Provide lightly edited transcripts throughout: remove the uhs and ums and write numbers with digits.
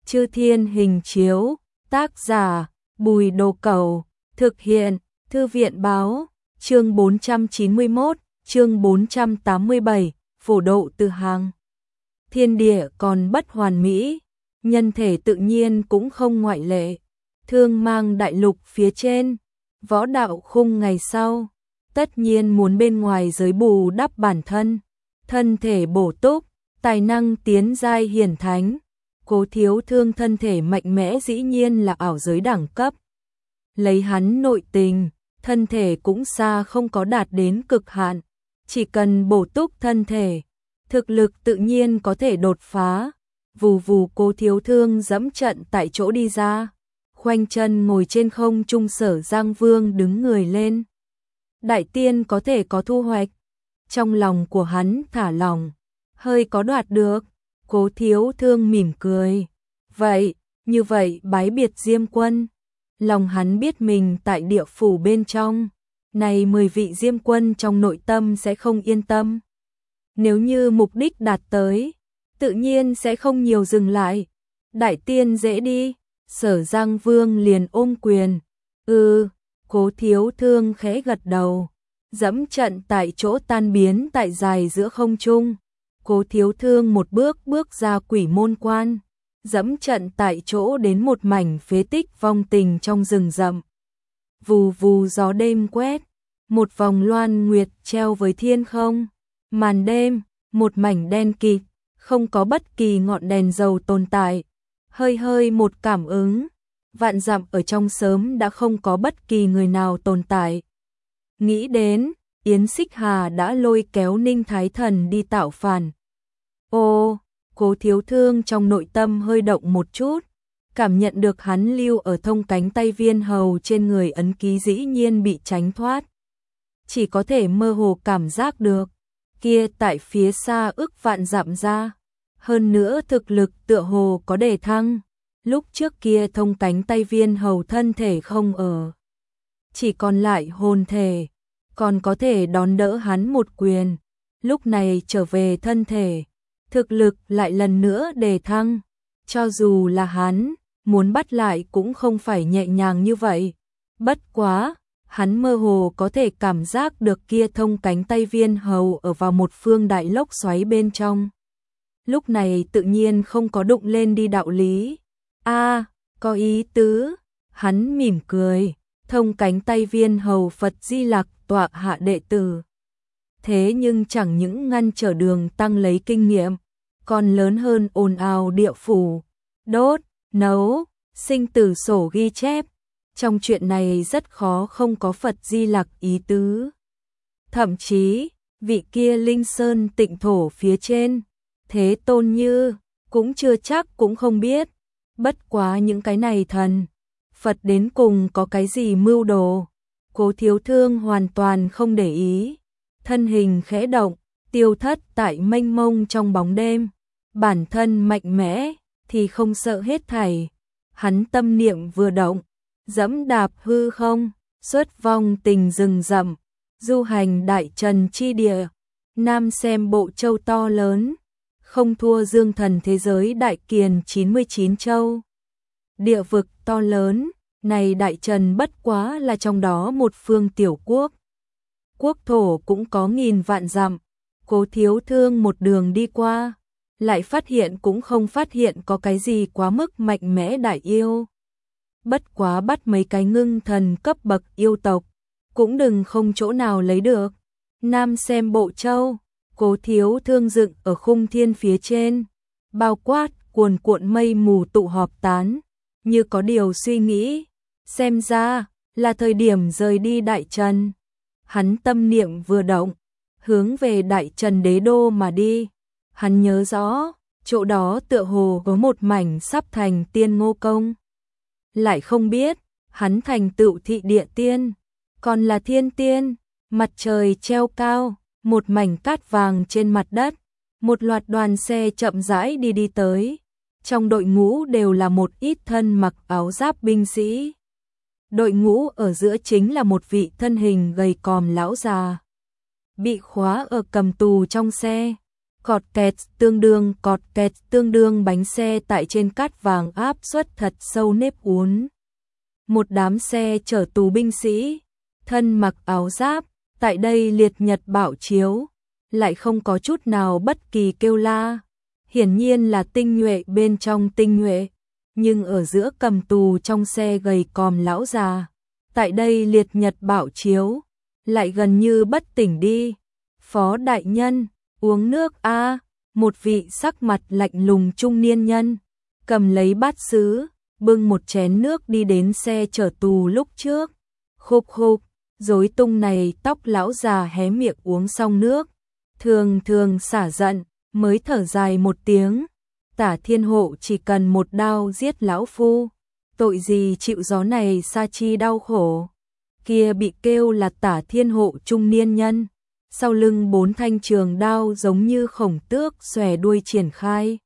Chư Thiên Hình Chiếu, tác giả, Bùi Đồ Cẩu, thực hiện, Thư viện Báo, chương 491, chương 487, phổ độ từ hàng. Thiên địa còn bất hoàn mỹ, nhân thể tự nhiên cũng không ngoại lệ. Thương mang đại lục phía trên, võ đạo khung ngày sau, tất nhiên muốn bên ngoài giới bù đắp bản thân, thân thể bổ túc, tài năng tiến giai hiển thánh. Cố Thiếu Thương thân thể mạnh mẽ dĩ nhiên là ảo giới đẳng cấp. Lấy hắn nội tình, thân thể cũng xa không có đạt đến cực hạn, chỉ cần bổ túc thân thể, thực lực tự nhiên có thể đột phá. Vù vù, Cố Thiếu Thương dẫm trận tại chỗ đi ra, khoanh chân ngồi trên không trung. Sở Giang Vương đứng người lên. Đại tiên có thể có thu hoạch. Trong lòng của hắn thả lỏng, hơi có đoạt được. Cố Thiếu Thương mỉm cười. Vậy, như vậy bái biệt Diêm Quân. Lòng hắn biết mình tại địa phủ bên trong, này 10 vị Diêm Quân trong nội tâm sẽ không yên tâm. Nếu như mục đích đạt tới, tự nhiên sẽ không nhiều dừng lại. Đại tiên dễ đi. Sở Giang Vương liền ôm quyền. Cố Thiếu Thương khẽ gật đầu, dẫm trận tại chỗ tan biến tại dài giữa không trung. Cố Thiếu Thương một bước bước ra quỷ môn quan, dẫm trận tại chỗ đến một mảnh phế tích vong tình trong rừng rậm. Vù vù, gió đêm quét, một vòng loan nguyệt treo với thiên không. Màn đêm, một mảnh đen kịt, không có bất kỳ ngọn đèn dầu tồn tại. Hơi hơi một cảm ứng, vạn dặm ở trong sớm đã không có bất kỳ người nào tồn tại. Nghĩ đến, Yến Xích Hà đã lôi kéo Ninh Thái Thần đi tạo phản. Cố Thiếu Thương trong nội tâm hơi động một chút, cảm nhận được hắn lưu ở thông cánh tay viên hầu trên người ấn ký dĩ nhiên bị tránh thoát. Chỉ có thể mơ hồ cảm giác được, kia tại phía xa ức vạn dặm ra. Hơn nữa thực lực tựa hồ có đề thăng. Lúc trước kia thông cánh tay viên hầu thân thể không ở, chỉ còn lại hồn thể, còn có thể đón đỡ hắn một quyền. Lúc này trở về thân thể, thực lực lại lần nữa đề thăng. Cho dù là hắn, muốn bắt lại cũng không phải nhẹ nhàng như vậy. Bất quá, hắn mơ hồ có thể cảm giác được kia thông cánh tay viên hầu ở vào một phương đại lốc xoáy bên trong. Lúc này tự nhiên không có đụng lên đi đạo lý. Có ý tứ. Hắn mỉm cười. Thông cánh tay viên hầu Phật Di Lặc tọa hạ đệ tử. Thế nhưng chẳng những ngăn trở đường tăng lấy kinh nghiệm, còn lớn hơn ồn ào địa phủ, đốt, nấu, sinh tử sổ ghi chép. Trong chuyện này rất khó không có Phật Di Lặc ý tứ. Thậm chí, vị kia Linh Sơn Tịnh Thổ phía trên, Thế Tôn Như, cũng chưa chắc cũng không biết. Bất quá những cái này thần, Phật đến cùng có cái gì mưu đồ. Cố Thiếu Thương hoàn toàn không để ý. Thân hình khẽ động, tiêu thất tại mênh mông trong bóng đêm. Bản thân mạnh mẽ, thì không sợ hết thảy. Hắn tâm niệm vừa động, dẫm đạp hư không, xuất vong tình rừng rậm, du hành đại trần chi địa. Nam xem bộ châu to lớn, không thua Dương Thần thế giới đại kiền 99 châu. Địa vực to lớn, này đại trần bất quá là trong đó một phương tiểu quốc. Quốc thổ cũng có nghìn vạn dặm. Cố Thiếu Thương một đường đi qua, lại phát hiện cũng không phát hiện có cái gì quá mức mạnh mẽ đại yêu. Bất quá bắt mấy cái ngưng thần cấp bậc yêu tộc, cũng đừng không chỗ nào lấy được. Nam xem bộ châu, Cố Thiếu Thương dựng ở khung thiên phía trên, bao quát cuồn cuộn mây mù tụ họp tán, như có điều suy nghĩ. Xem ra là thời điểm rời đi đại trần. Hắn tâm niệm vừa động, hướng về đại trần đế đô mà đi. Hắn nhớ rõ, chỗ đó tựa hồ có một mảnh sắp thành tiên ngô công. Lại không biết, hắn thành tựu thị địa tiên, còn là thiên tiên. Mặt trời treo cao, một mảnh cát vàng trên mặt đất. Một loạt đoàn xe chậm rãi đi tới. Trong đội ngũ đều là một ít thân mặc áo giáp binh sĩ. Đội ngũ ở giữa chính là một vị thân hình gầy còm lão già, bị khóa ở cầm tù trong xe. Cọt kẹt tương đương bánh xe tại trên cát vàng áp suất thật sâu nếp uốn. Một đám xe chở tù binh sĩ, thân mặc áo giáp, tại đây liệt nhật bảo chiếu, lại không có chút nào bất kỳ kêu la. Hiển nhiên là tinh nhuệ bên trong tinh nhuệ, nhưng ở giữa cầm tù trong xe gầy còm lão già, tại đây liệt nhật bảo chiếu, lại gần như bất tỉnh đi. Phó đại nhân, uống nước a. Một vị sắc mặt lạnh lùng trung niên nhân, cầm lấy bát sứ, bưng một chén nước đi đến xe chở tù lúc trước. Khục khục, rối tung này tóc lão già hé miệng uống xong nước, thường thường xả giận, mới thở dài một tiếng. Tả Thiên Hộ chỉ cần một đao giết lão phu, tội gì chịu gió này sa chi đau khổ. Kia bị kêu là Tả Thiên Hộ trung niên nhân, sau lưng 4 thanh trường đao giống như khổng tước xòe đuôi triển khai,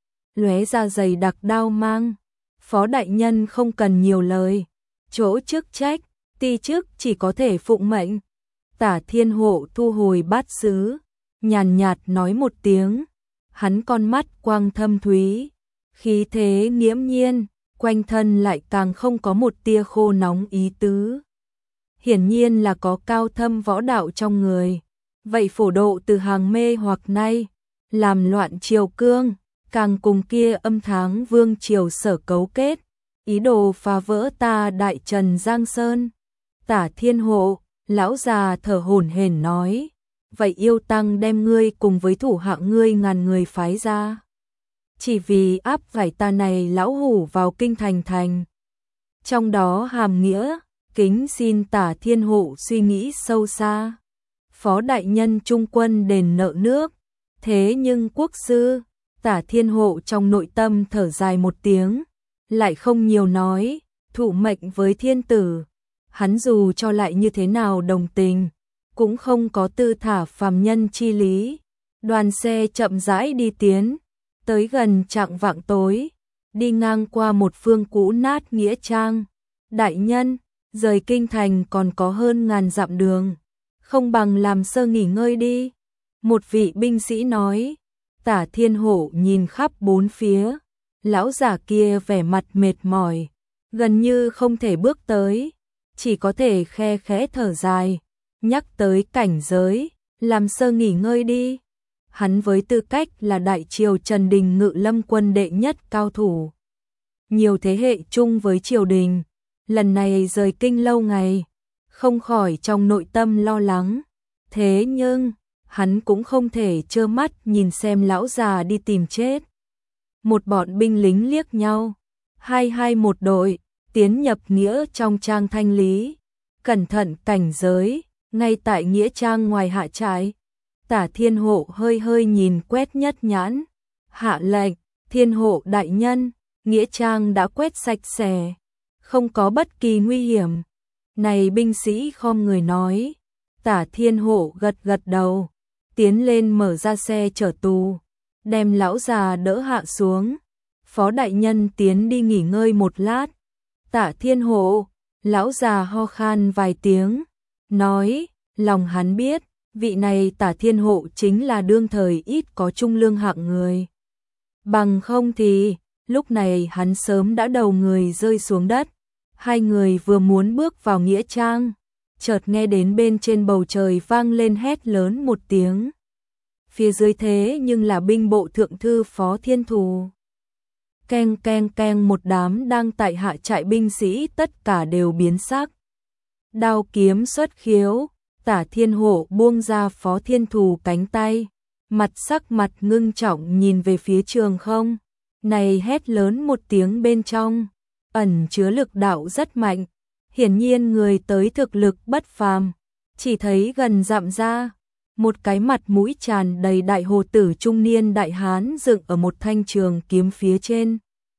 lóe ra dày đặc đao mang. Phó đại nhân không cần nhiều lời, chỗ chức trách, ti chức chỉ có thể phụng mệnh. Tả Thiên Hộ thu hồi bát sứ, nhàn nhạt nói một tiếng, hắn con mắt quang thâm thúy, khí thế nghiễm nhiên, quanh thân lại càng không có một tia khô nóng ý tứ. Hiển nhiên là có cao thâm võ đạo trong người. Vậy phổ độ từ hàng mê hoặc nay, làm loạn triều cương, càng cùng kia âm tháng vương triều sở cấu kết, ý đồ phá vỡ ta đại trần Giang Sơn. Tả Thiên Hộ, lão già thở hổn hển nói, vậy yêu tăng đem ngươi cùng với thủ hạ ngươi ngàn người phái ra, chỉ vì áp phải ta này lão hủ vào kinh thành thành. Trong đó hàm nghĩa, kính xin Tả Thiên Hộ suy nghĩ sâu xa. Phó đại nhân trung quân đền nợ nước, thế nhưng quốc sư. Tả Thiên Hộ trong nội tâm thở dài một tiếng, lại không nhiều nói, thủ mệnh với thiên tử. Hắn dù cho lại như thế nào đồng tình, cũng không có tư thả phàm nhân chi lý. Đoàn xe chậm rãi đi tiến, tới gần chạng vạng tối, đi ngang qua một phương cũ nát nghĩa trang. Đại nhân, rời kinh thành còn có hơn ngàn dặm đường, không bằng làm sơ nghỉ ngơi đi. Một vị binh sĩ nói. Tả Thiên Hộ nhìn khắp bốn phía, lão giả kia vẻ mặt mệt mỏi, gần như không thể bước tới, chỉ có thể khe khẽ thở dài, nhắc tới cảnh giới, làm sơ nghỉ ngơi đi. Hắn với tư cách là đại triều Trần Đình Ngự Lâm quân đệ nhất cao thủ, nhiều thế hệ chung với triều đình, lần này rời kinh lâu ngày, không khỏi trong nội tâm lo lắng. Thế nhưng hắn cũng không thể trơ mắt nhìn xem lão già đi tìm chết. Một bọn binh lính liếc nhau, hai một đội, tiến nhập nghĩa trong trang thanh lý. Cẩn thận cảnh giới, ngay tại nghĩa trang ngoài hạ trại. Tả Thiên Hộ hơi hơi nhìn quét nhất nhãn, hạ lệnh, Thiên Hộ đại nhân, nghĩa trang đã quét sạch sẽ, không có bất kỳ nguy hiểm. Này binh sĩ khom người nói. Tả Thiên Hộ gật gật đầu, tiến lên mở ra xe chở tù, đem lão già đỡ hạ xuống. Phó đại nhân tiến đi nghỉ ngơi một lát. Tả Thiên Hộ, lão già ho khan vài tiếng, nói, lòng hắn biết, vị này Tả Thiên Hộ chính là đương thời ít có trung lương hạng người. Bằng không thì, lúc này hắn sớm đã đầu người rơi xuống đất. Hai người vừa muốn bước vào nghĩa trang, chợt nghe đến bên trên bầu trời vang lên hét lớn một tiếng. Phía dưới thế nhưng là binh bộ thượng thư Phó Thiên Thù. Keng keng keng, một đám đang tại hạ trại binh sĩ tất cả đều biến sắc. Đao kiếm xuất khiếu, Tả Thiên Hộ buông ra Phó Thiên Thù cánh tay, sắc mặt ngưng trọng nhìn về phía trường không. Này hét lớn một tiếng bên trong, ẩn chứa lực đạo rất mạnh, hiển nhiên người tới thực lực bất phàm. Chỉ thấy gần dặm ra, một cái mặt mũi tràn đầy đại hồ tử trung niên đại hán dựng ở một thanh trường kiếm phía trên,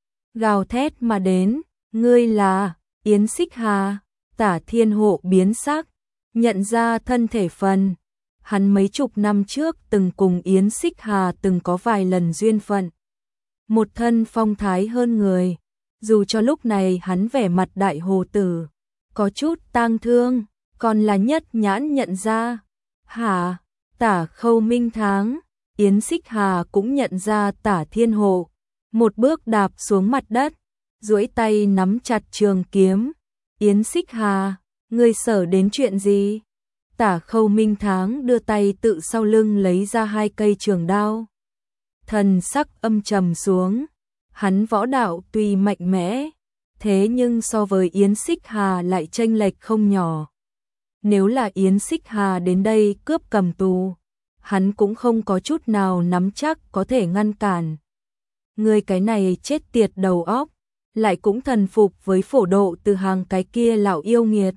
gào thét mà đến, ngươi là Yến Xích Hà. Tả Thiên Hộ biến sắc, nhận ra thân thể phần, hắn mấy chục năm trước từng cùng Yến Xích Hà từng có vài lần duyên phận. Một thân phong thái hơn người, dù cho lúc này hắn vẻ mặt đại hồ tử, có chút tang thương, còn là nhất nhãn nhận ra. Hả? Tả Khâu Minh Tháng, Yến Xích Hà cũng nhận ra Tả Thiên Hộ, một bước đạp xuống mặt đất, duỗi tay nắm chặt trường kiếm. Yến Xích Hà, ngươi sở đến chuyện gì? Tả Khâu Minh Tháng đưa tay tự sau lưng lấy ra 2 cây trường đao. Thần sắc âm trầm xuống, hắn võ đạo tuy mạnh mẽ, thế nhưng so với Yến Xích Hà lại chênh lệch không nhỏ. Nếu là Yến Xích Hà đến đây cướp cầm tù, hắn cũng không có chút nào nắm chắc có thể ngăn cản. Người cái này chết tiệt đầu óc, lại cũng thần phục với Phổ Độ Từ Hàng cái kia lão yêu nghiệt.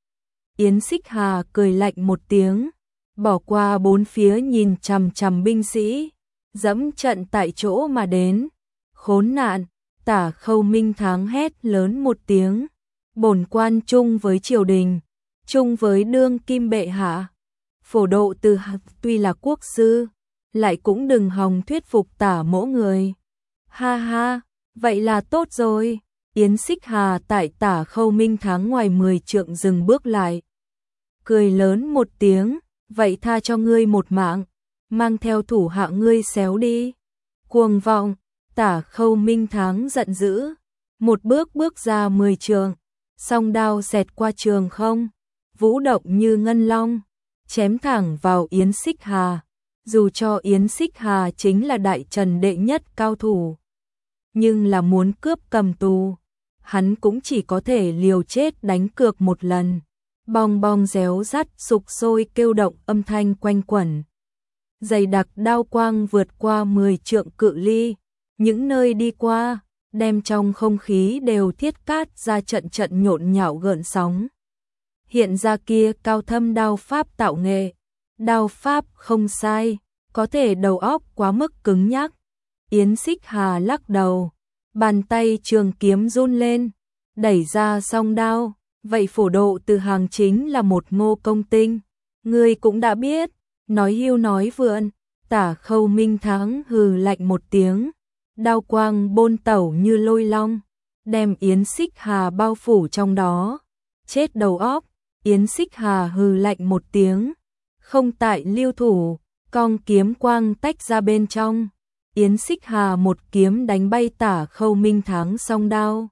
Yến Xích Hà cười lạnh một tiếng, bỏ qua bốn phía nhìn chằm chằm binh sĩ, dẫm trận tại chỗ mà đến. Khốn nạn! Tả Khâu Minh Tháng hét lớn một tiếng, bổn quan chung với triều đình, chung với đương kim bệ hạ. Phổ Độ Từ Hàng tuy là quốc sư, lại cũng đừng hòng thuyết phục Tả mỗ người. Ha ha, vậy là tốt rồi. Yến Xích Hà tại Tả Khâu Minh Tháng ngoài 10 trượng dừng bước lại, cười lớn một tiếng, vậy tha cho ngươi một mạng, mang theo thủ hạ ngươi xéo đi. Cuồng vọng! Tả Khâu Minh Tháng giận dữ, một bước bước ra 10 trượng, song đao xẹt qua trường không, vũ động như ngân long, chém thẳng vào Yến Xích Hà. Dù cho Yến Xích Hà chính là đại trần đệ nhất cao thủ, nhưng là muốn cướp cầm tù, hắn cũng chỉ có thể liều chết đánh cược một lần. Bong bong réo rắt sục sôi kêu động âm thanh quanh quẩn. Dày đặc đao quang vượt qua 10 trượng cự ly, những nơi đi qua, đem trong không khí đều thiết cát ra trận trận nhộn nhạo gợn sóng. Hiện ra kia cao thâm đao pháp tạo nghệ, đao pháp không sai, có thể đầu óc quá mức cứng nhắc. Yến Xích Hà lắc đầu, bàn tay trường kiếm run lên, đẩy ra song đao. Vậy Phổ Độ Từ Hàng chính là một ngô công tinh, ngươi cũng đã biết. Nói hưu nói vượn, Tả Khâu Minh Tháng hừ lạnh một tiếng, đao quang bôn tẩu như lôi long, đem Yến Xích Hà bao phủ trong đó. Chết đầu óc! Yến Xích Hà hừ lạnh một tiếng, không tại lưu thủ, cong kiếm quang tách ra bên trong. Yến Xích Hà một kiếm đánh bay Tả Khâu Minh Tháng song đao,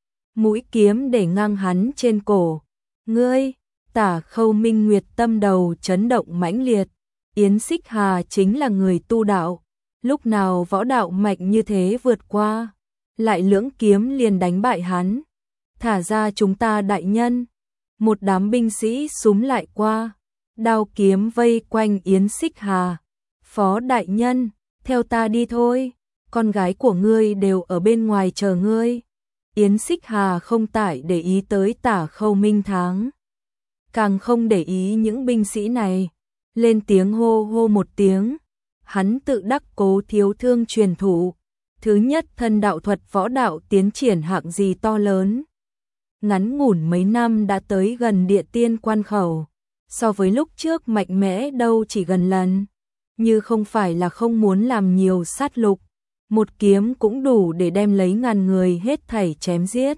mũi kiếm để ngang hắn trên cổ. Ngươi! Tả Khâu Minh Nguyệt tâm đầu chấn động mãnh liệt. Yến Xích Hà chính là người tu đạo, lúc nào võ đạo mạnh như thế vượt qua, lại lưỡng kiếm liền đánh bại hắn. Thả ra chúng ta đại nhân. Một đám binh sĩ xúm lại qua, đao kiếm vây quanh Yến Xích Hà. Phó đại nhân, theo ta đi thôi, con gái của ngươi đều ở bên ngoài chờ ngươi. Yến Xích Hà không tải để ý tới Tả Khâu Minh Tháng, càng không để ý những binh sĩ này, lên tiếng hô hô một tiếng. Hắn tự đắc Cố thiếu thương truyền thụ, thứ nhất thân đạo thuật võ đạo tiến triển hạng gì to lớn. Ngắn ngủn mấy năm đã tới gần địa tiên quan khẩu, so với lúc trước mạnh mẽ đâu chỉ gần lần. Như không phải là không muốn làm nhiều sát lục, một kiếm cũng đủ để đem lấy ngàn người hết thảy chém giết.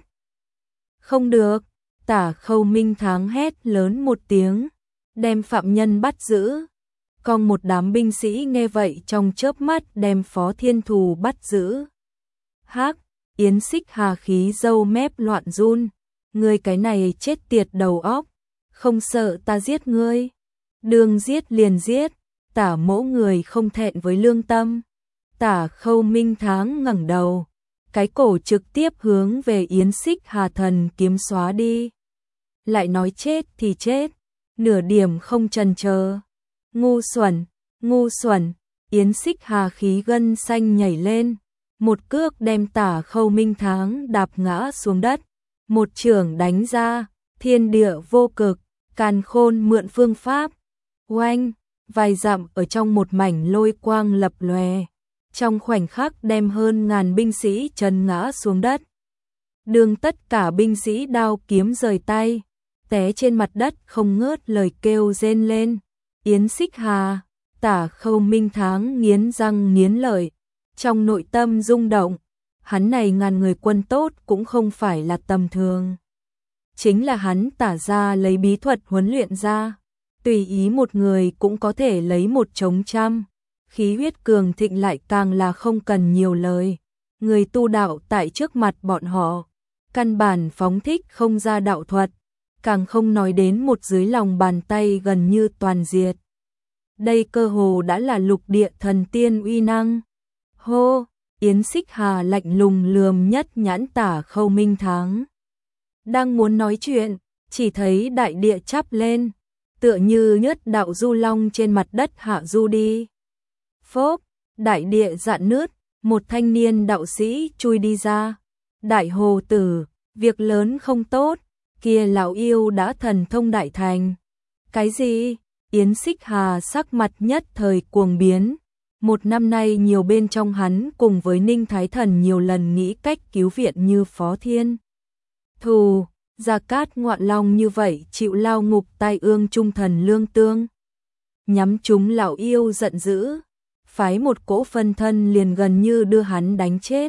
Không được! Tả Khâu Minh Tháng hét lớn một tiếng, đem phạm nhân bắt giữ. Còn một đám binh sĩ nghe vậy trong chớp mắt đem Phó Thiên Thù bắt giữ. Hắc! Yến Xích Hà khí râu mép loạn run. Ngươi cái này chết tiệt đầu óc, không sợ ta giết ngươi? Đường giết liền giết, Tả mỗ người không thẹn với lương tâm. Tả Khâu Minh Tháng ngẩng đầu, cái cổ trực tiếp hướng về Yến Xích Hà thần kiếm xóa đi. Lại nói chết thì chết, nửa điểm không chần chờ. Ngu xuẩn, ngu xuẩn! Yến Xích Hà khí gân xanh nhảy lên, một cước đem Tả Khâu Minh Tháng đạp ngã xuống đất. Một chưởng đánh ra, thiên địa vô cực, càn khôn mượn phương pháp. Oanh! Vài dặm ở trong một mảnh lôi quang lập lòe, trong khoảnh khắc đem hơn ngàn binh sĩ trần ngã xuống đất. Đường tất cả binh sĩ đao kiếm rời tay, té trên mặt đất không ngớt lời kêu rên lên. Yến Xích Hà! Tả Khâu Minh Tháng nghiến răng nghiến lợi, trong nội tâm rung động. Hắn này ngàn người quân tốt cũng không phải là tầm thường. Chính là hắn Tả ra lấy bí thuật huấn luyện ra, tùy ý một người cũng có thể lấy một chống trăm. khí huyết cường thịnh lại càng là không cần nhiều lời. Người tu đạo tại trước mặt bọn họ, căn bản phóng thích không ra đạo thuật, càng không nói đến một dưới lòng bàn tay gần như toàn diệt. Đây cơ hồ đã là lục địa thần tiên uy năng. Hô, Yến Xích Hà lạnh lùng lườm nhất nhãn Tả Khâu Minh Thắng. Đang muốn nói chuyện, chỉ thấy đại địa chắp lên, tựa như nhất đạo du long trên mặt đất hạ du đi. Phốp, đại địa rạn nứt, một thanh niên đạo sĩ chui đi ra. Đại hồ tử, việc lớn không tốt, kia lão yêu đã thần thông đại thành. Cái gì? Yến Xích Hà sắc mặt nhất thời cuồng biến. Một năm nay nhiều bên trong hắn cùng với Ninh Thái Thần nhiều lần nghĩ cách cứu viện như Phó Thiên Thù, Gia Cát Ngoạn Long như vậy chịu lao ngục tai ương trung thần lương tương. Nhắm chúng lão yêu giận dữ, phái một cỗ phân thân liền gần như đưa hắn đánh chết.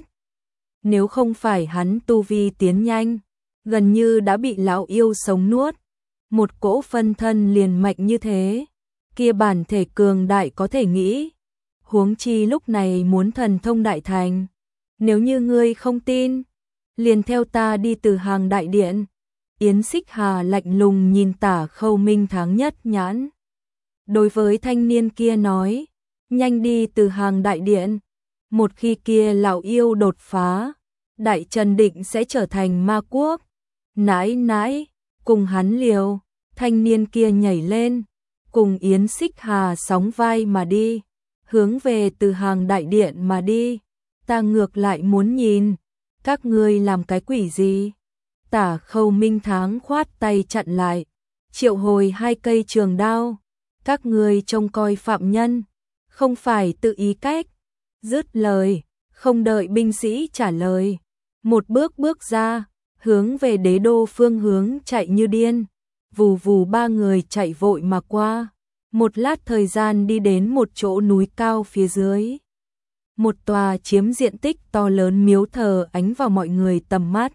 Nếu không phải hắn tu vi tiến nhanh, gần như đã bị lão yêu sống nuốt. Một cỗ phân thân liền mạnh như thế, kia bản thể cường đại có thể nghĩ. Huống chi lúc này muốn thần thông đại thành. Nếu như ngươi không tin, liền theo ta đi Từ Hàng đại điện. Yến Xích Hà lạnh lùng nhìn Tả Khâu Minh Thắng nhất nhãn. Đối với thanh niên kia nói, nhanh đi Từ Hàng đại điện. Một khi kia lão yêu đột phá, Đại Trần định sẽ trở thành ma quốc. Nãi nãi, cùng hắn liều. Thanh niên kia nhảy lên, cùng Yến Xích Hà sóng vai mà đi, hướng về Từ Hàng đại điện mà đi. Ta ngược lại muốn nhìn, các ngươi làm cái quỷ gì? Tả Khâu Minh Thắng khoát tay chặn lại, triệu hồi 2 cây trường đao. Các ngươi trông coi phạm nhân, không phải tự ý cách. Dứt lời, không đợi binh sĩ trả lời, một bước bước ra, hướng về đế đô phương hướng chạy như điên. Vù vù 3 người chạy vội mà qua, một lát thời gian đi đến một chỗ núi cao phía dưới. Một tòa chiếm diện tích to lớn miếu thờ ánh vào mọi người tầm mắt.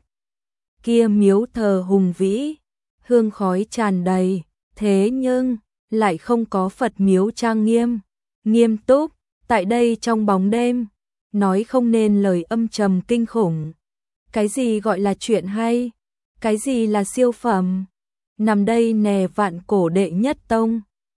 Kia miếu thờ hùng vĩ, hương khói tràn đầy, thế nhưng lại không có Phật miếu trang nghiêm, nghiêm túc. Tại đây trong bóng đêm, nói không nên lời âm trầm kinh khủng. Cái gì gọi là chuyện hay? Cái gì là siêu phẩm? Nằm đây nè vạn cổ đệ nhất tông,